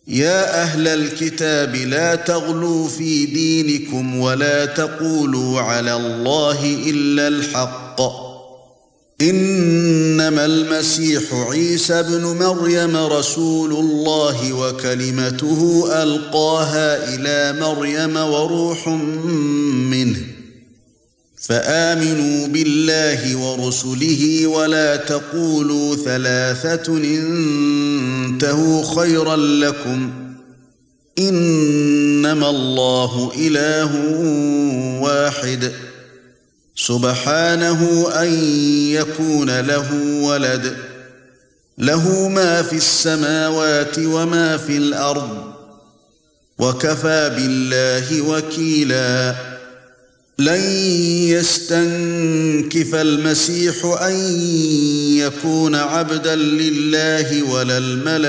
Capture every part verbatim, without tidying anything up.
يا أهل الكتاب لا تغلوا في دينكم ولا تقولوا على الله إلا الحق إنما المسيح عيسى ابن مريم رسول الله وكلمته ألقاها إلى مريم وروح منه فآمنوا بالله ورسله ولا تقولوا ثلاثة انتهوا خيرا لكم إنما الله إله واحد سبحانه أن يكون له ولد له ما في السماوات وما في الأرض وكفى بالله وكيلا لن يستنكف المسيح أن يكون عبدا لله ولا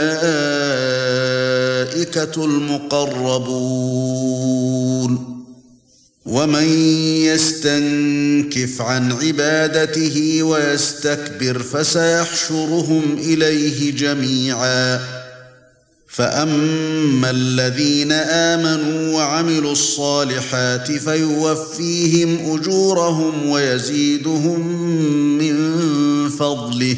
الملائكة المقربون ومن يستنكف عن عبادته ويستكبر فسيحشرهم إليه جميعا فأما الذين آمنوا وعملوا الصالحات فيوفيهم أجورهم ويزيدهم من فضله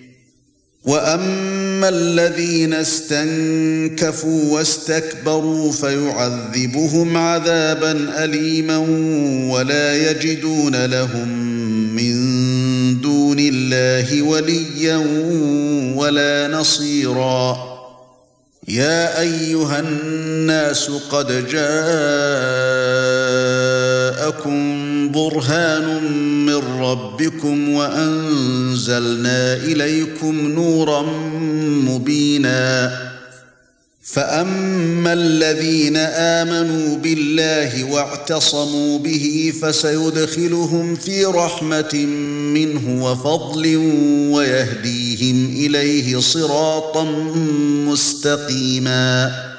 وأما الذين استنكفوا واستكبروا فيعذبهم عذابا أليما ولا يجدون لهم من دون الله وليا ولا نصيرا يا أيها الناس قد جاءكم برهان من ربكم وأنزلنا إليكم نورا مبينا فأما الذين آمنوا بالله واعتصموا به فسيدخلهم في رحمة منه وفضل ويهديهم إليه صراطا مستقيما